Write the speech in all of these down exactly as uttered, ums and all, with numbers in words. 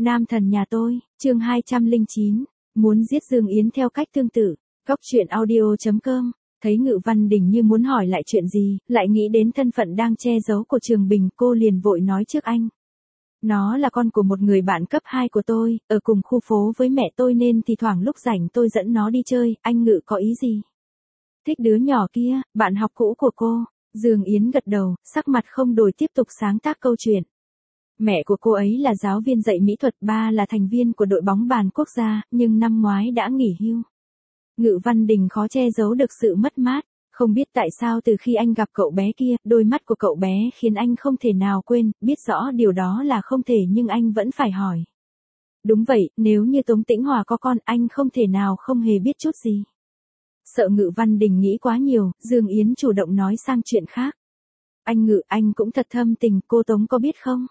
Nam thần nhà tôi, chương hai trăm lẻ chín, muốn giết Dương Yến theo cách tương tự. Góc truyện audio chấm com. Thấy Ngự Văn Đình như muốn hỏi lại chuyện gì, lại nghĩ đến thân phận đang che giấu của Trường Bình, cô liền vội nói trước anh. Nó là con của một người bạn cấp hai của tôi, ở cùng khu phố với mẹ tôi nên thì thoảng lúc rảnh tôi dẫn nó đi chơi, anh Ngự có ý gì? Thích đứa nhỏ kia, bạn học cũ của cô. Dương Yến gật đầu, sắc mặt không đổi tiếp tục sáng tác câu chuyện. Mẹ của cô ấy là giáo viên dạy mỹ thuật, ba là thành viên của đội bóng bàn quốc gia, nhưng năm ngoái đã nghỉ hưu. Ngự Văn Đình khó che giấu được sự mất mát, không biết tại sao từ khi anh gặp cậu bé kia, đôi mắt của cậu bé khiến anh không thể nào quên, biết rõ điều đó là không thể nhưng anh vẫn phải hỏi. Đúng vậy, nếu như Tống Tĩnh Hòa có con, anh không thể nào không hề biết chút gì. Sợ Ngự Văn Đình nghĩ quá nhiều, Dương Yến chủ động nói sang chuyện khác. Anh Ngự, anh cũng thật thâm tình, cô Tống có biết không?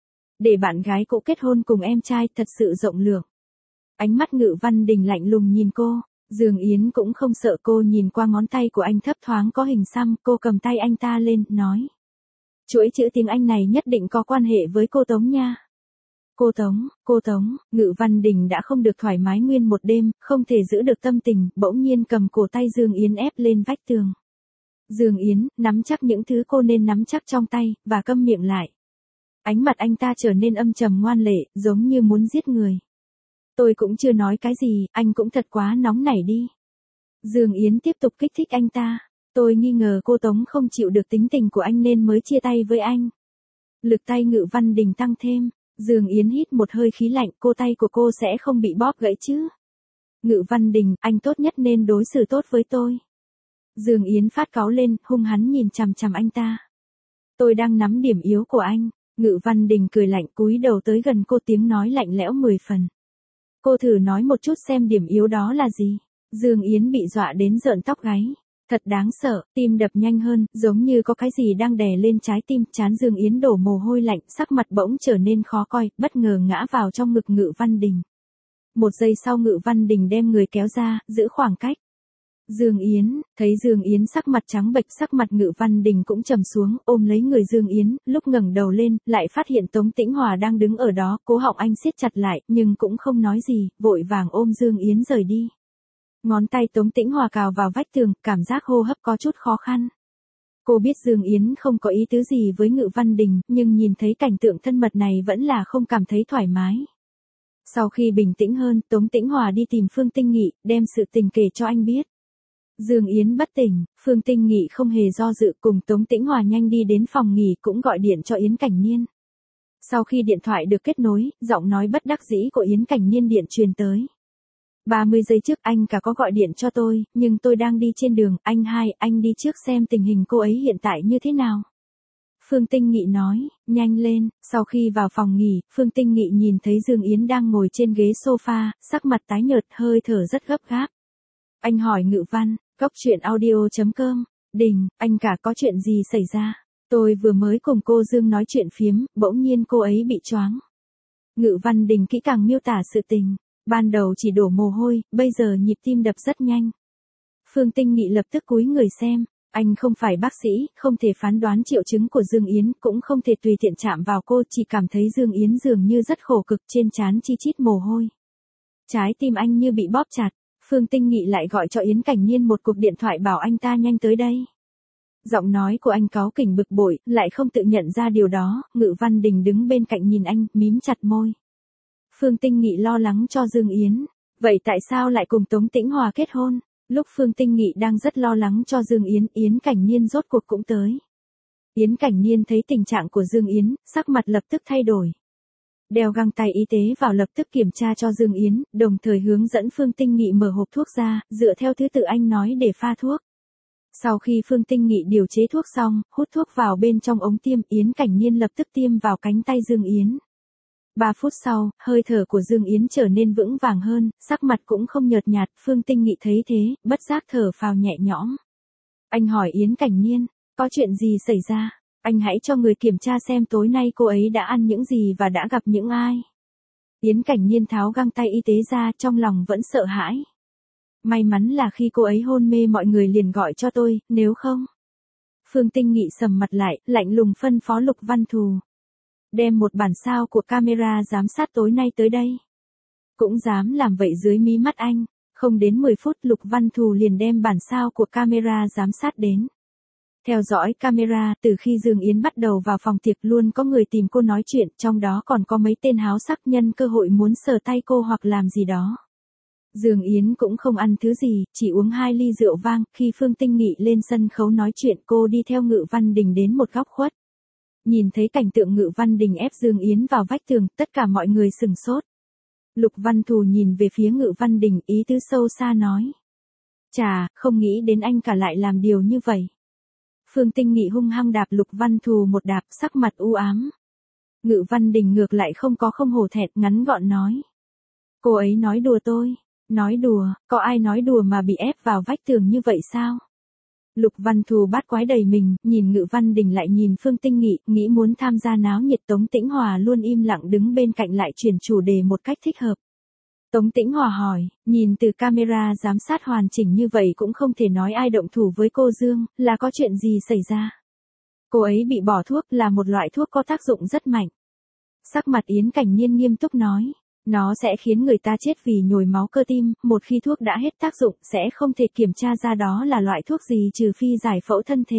Để bạn gái cũ kết hôn cùng em trai thật sự rộng lượng. Ánh mắt Ngự Văn Đình lạnh lùng nhìn cô, Dương Yến cũng không sợ, cô nhìn qua ngón tay của anh thấp thoáng có hình xăm, cô cầm tay anh ta lên, nói. Chuỗi chữ tiếng Anh này nhất định có quan hệ với cô Tống nha. Cô Tống, cô Tống, Ngự Văn Đình đã không được thoải mái nguyên một đêm, không thể giữ được tâm tình, bỗng nhiên cầm cổ tay Dương Yến ép lên vách tường. Dương Yến, nắm chắc những thứ cô nên nắm chắc trong tay, và câm miệng lại. Ánh mặt anh ta trở nên âm trầm ngoan lệ, giống như muốn giết người. Tôi cũng chưa nói cái gì, anh cũng thật quá nóng nảy đi. Dương Yến tiếp tục kích thích anh ta. Tôi nghi ngờ cô Tống không chịu được tính tình của anh nên mới chia tay với anh. Lực tay Ngự Văn Đình tăng thêm. Dương Yến hít một hơi khí lạnh, cô tay của cô sẽ không bị bóp gãy chứ. Ngự Văn Đình, anh tốt nhất nên đối xử tốt với tôi. Dương Yến phát cáu lên, hung hắn nhìn chằm chằm anh ta. Tôi đang nắm điểm yếu của anh. Ngự Văn Đình cười lạnh, cúi đầu tới gần cô, tiếng nói lạnh lẽo mười phần. Cô thử nói một chút xem điểm yếu đó là gì. Dương Yến bị dọa đến rợn tóc gáy. Thật đáng sợ, tim đập nhanh hơn, giống như có cái gì đang đè lên trái tim, trán Dương Yến đổ mồ hôi lạnh, sắc mặt bỗng trở nên khó coi, bất ngờ ngã vào trong ngực Ngự Văn Đình. Một giây sau Ngự Văn Đình đem người kéo ra, giữ khoảng cách. Dương Yến, thấy Dương Yến sắc mặt trắng bệch, sắc mặt Ngự Văn Đình cũng trầm xuống, ôm lấy người Dương Yến, lúc ngẩng đầu lên, lại phát hiện Tống Tĩnh Hòa đang đứng ở đó, cố họng anh siết chặt lại, nhưng cũng không nói gì, vội vàng ôm Dương Yến rời đi. Ngón tay Tống Tĩnh Hòa cào vào vách tường, cảm giác hô hấp có chút khó khăn. Cô biết Dương Yến không có ý tứ gì với Ngự Văn Đình, nhưng nhìn thấy cảnh tượng thân mật này vẫn là không cảm thấy thoải mái. Sau khi bình tĩnh hơn, Tống Tĩnh Hòa đi tìm Phương Tinh Nghị, đem sự tình kể cho anh biết. Dương Yến bất tỉnh, Phương Tinh Nghị không hề do dự, cùng Tống Tĩnh Hòa nhanh đi đến phòng nghỉ, cũng gọi điện cho Yến Cảnh Niên. Sau khi điện thoại được kết nối, giọng nói bất đắc dĩ của Yến Cảnh Niên điện truyền tới. ba mươi giây trước anh cả có gọi điện cho tôi, nhưng tôi đang đi trên đường, anh hai, anh đi trước xem tình hình cô ấy hiện tại như thế nào. Phương Tinh Nghị nói, nhanh lên. Sau khi vào phòng nghỉ, Phương Tinh Nghị nhìn thấy Dương Yến đang ngồi trên ghế sofa, sắc mặt tái nhợt, hơi thở rất gấp gáp. Anh hỏi Ngự Văn, góc truyện audio chấm com, Đình, anh cả có chuyện gì xảy ra? Tôi vừa mới cùng cô Dương nói chuyện phiếm, bỗng nhiên cô ấy bị choáng. Ngự Văn Đình kỹ càng miêu tả sự tình. Ban đầu chỉ đổ mồ hôi, bây giờ nhịp tim đập rất nhanh. Phương Tinh Nghị lập tức cúi người xem. Anh không phải bác sĩ, không thể phán đoán triệu chứng của Dương Yến, cũng không thể tùy tiện chạm vào cô, chỉ cảm thấy Dương Yến dường như rất khổ cực, trên trán chi chít mồ hôi. Trái tim anh như bị bóp chặt. Phương Tinh Nghị lại gọi cho Yến Cảnh Niên một cuộc điện thoại bảo anh ta nhanh tới đây. Giọng nói của anh cáu kỉnh bực bội, lại không tự nhận ra điều đó. Ngự Văn Đình đứng bên cạnh nhìn anh, mím chặt môi. Phương Tinh Nghị lo lắng cho Dương Yến. Vậy tại sao lại cùng Tống Tĩnh Hòa kết hôn? Lúc Phương Tinh Nghị đang rất lo lắng cho Dương Yến, Yến Cảnh Niên rốt cuộc cũng tới. Yến Cảnh Niên thấy tình trạng của Dương Yến, sắc mặt lập tức thay đổi. Đeo găng tay y tế vào, lập tức kiểm tra cho Dương Yến, đồng thời hướng dẫn Phương Tinh Nghị mở hộp thuốc ra, dựa theo thứ tự anh nói để pha thuốc. Sau khi Phương Tinh Nghị điều chế thuốc xong, hút thuốc vào bên trong ống tiêm, Yến Cảnh Niên lập tức tiêm vào cánh tay Dương Yến. Ba phút sau, hơi thở của Dương Yến trở nên vững vàng hơn, sắc mặt cũng không nhợt nhạt, Phương Tinh Nghị thấy thế, bất giác thở phào nhẹ nhõm. Anh hỏi Yến Cảnh Niên, có chuyện gì xảy ra? Anh hãy cho người kiểm tra xem tối nay cô ấy đã ăn những gì và đã gặp những ai. Yến Cảnh Niên tháo găng tay y tế ra, trong lòng vẫn sợ hãi. May mắn là khi cô ấy hôn mê mọi người liền gọi cho tôi, nếu không. Phương Tinh Nghị sầm mặt lại, lạnh lùng phân phó Lục Văn Thù. đem một bản sao của camera giám sát tối nay tới đây. Cũng dám làm vậy dưới mí mắt anh. Không đến mười phút Lục Văn Thù liền đem bản sao của camera giám sát đến. Theo dõi camera, từ khi Dương Yến bắt đầu vào phòng tiệc luôn có người tìm cô nói chuyện, trong đó còn có mấy tên háo sắc nhân cơ hội muốn sờ tay cô hoặc làm gì đó. Dương Yến cũng không ăn thứ gì, chỉ uống hai ly rượu vang, khi Phương Tinh Nghị lên sân khấu nói chuyện cô đi theo Ngự Văn Đình đến một góc khuất. Nhìn thấy cảnh tượng Ngự Văn Đình ép Dương Yến vào vách tường, tất cả mọi người sừng sốt. Lục Văn Thù nhìn về phía Ngự Văn Đình, ý tứ sâu xa nói. Chà, không nghĩ đến anh cả lại làm điều như vậy. Phương Tinh Nghị hung hăng đạp Lục Văn Thù một đạp, sắc mặt u ám. Ngự Văn Đình ngược lại không có không hổ thẹn, ngắn gọn nói. Cô ấy nói đùa tôi. Nói đùa, có ai nói đùa mà bị ép vào vách tường như vậy sao? Lục Văn Thù bát quái đầy mình, nhìn Ngự Văn Đình lại nhìn Phương Tinh Nghị, nghĩ muốn tham gia náo nhiệt. Tống Tĩnh Hòa luôn im lặng đứng bên cạnh lại chuyển chủ đề một cách thích hợp. Tống Tĩnh Hòa hỏi, nhìn từ camera giám sát hoàn chỉnh như vậy cũng không thể nói ai động thủ với cô Dương, là có chuyện gì xảy ra? Cô ấy bị bỏ thuốc, là một loại thuốc có tác dụng rất mạnh. Sắc mặt Yến Cảnh Nhiên nghiêm túc nói. Nó sẽ khiến người ta chết vì nhồi máu cơ tim, một khi thuốc đã hết tác dụng sẽ không thể kiểm tra ra đó là loại thuốc gì trừ phi giải phẫu thân thể.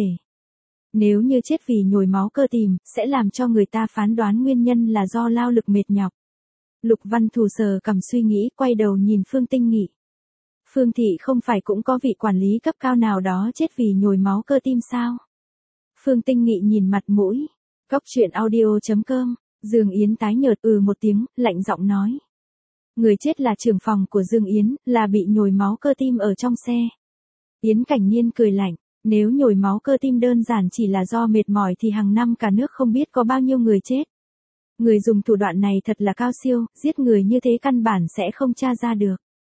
Nếu như chết vì nhồi máu cơ tim, sẽ làm cho người ta phán đoán nguyên nhân là do lao lực mệt nhọc. Lục Văn Thù sờ cầm suy nghĩ, quay đầu nhìn Phương Tinh Nghị. Phương thị không phải cũng có vị quản lý cấp cao nào đó chết vì nhồi máu cơ tim sao? Phương Tinh Nghị nhìn mặt mũi. Góc truyện audio chấm com. Dương Yến tái nhợt ừ một tiếng, lạnh giọng nói. Người chết là trưởng phòng của Dương Yến, là bị nhồi máu cơ tim ở trong xe. Yến Cảnh Nhiên cười lạnh, nếu nhồi máu cơ tim đơn giản chỉ là do mệt mỏi thì hàng năm cả nước không biết có bao nhiêu người chết. Người dùng thủ đoạn này thật là cao siêu, giết người như thế căn bản sẽ không tra ra được.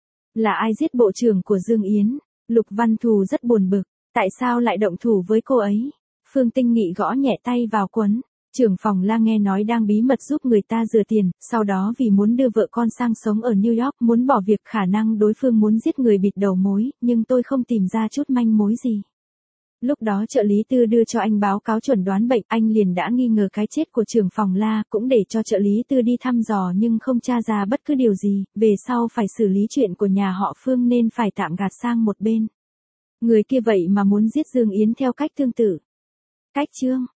Là ai giết bộ trưởng của Dương Yến? Lục Văn Thù rất buồn bực, tại sao lại động thủ với cô ấy? Phương Tinh Nghị gõ nhẹ tay vào quấn. Trưởng phòng La nghe nói đang bí mật giúp người ta rửa tiền, sau đó vì muốn đưa vợ con sang sống ở New York muốn bỏ việc, khả năng đối phương muốn giết người bịt đầu mối, nhưng tôi không tìm ra chút manh mối gì. Lúc đó trợ lý Tư đưa cho anh báo cáo chuẩn đoán bệnh, anh liền đã nghi ngờ cái chết của trưởng phòng La, cũng để cho trợ lý Tư đi thăm dò nhưng không tra ra bất cứ điều gì, về sau phải xử lý chuyện của nhà họ Phương nên phải tạm gạt sang một bên. Người kia vậy mà muốn giết Dương Yến theo cách tương tự. Cách chương